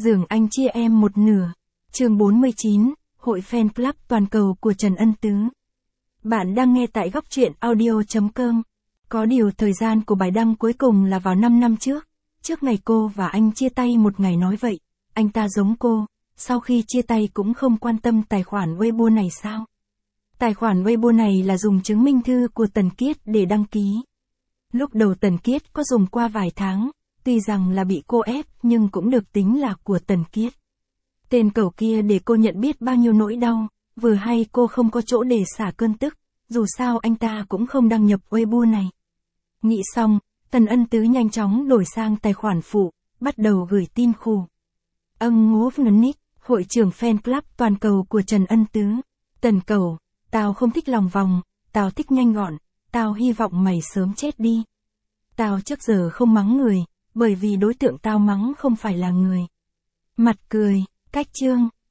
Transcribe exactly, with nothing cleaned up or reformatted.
Giường anh chia em một nửa. Chương bốn mươi chín, Hội Fan Club toàn cầu của Trần Ân Tứ. Bạn đang nghe tại góc truyện audio chấm com. Có điều thời gian của bài đăng cuối cùng là vào năm năm trước. Trước ngày cô và anh chia tay một ngày nói vậy, anh ta giống cô, sau khi chia tay cũng không quan tâm tài khoản Weibo này sao? Tài khoản Weibo này là dùng chứng minh thư của Tần Kiết để đăng ký. Lúc đầu Tần Kiết có dùng qua vài tháng, tuy rằng là bị cô ép nhưng cũng được tính là của Tần Kiết. Tên cẩu kia để cô nhận biết bao nhiêu nỗi đau, vừa hay cô không có chỗ để xả cơn tức, dù sao anh ta cũng không đăng nhập Weibo này. Nghĩ xong, Tần Ân Tứ nhanh chóng đổi sang tài khoản phụ, bắt đầu gửi tin khù. Âng ngố nick, hội trưởng fan club toàn cầu của Trần Ân Tứ. Tần cẩu, tao không thích lòng vòng, tao thích nhanh gọn, tao hy vọng mày sớm chết đi. Tao trước giờ không mắng người, bởi vì đối tượng tao mắng không phải là người. Mặt cười, cách chương,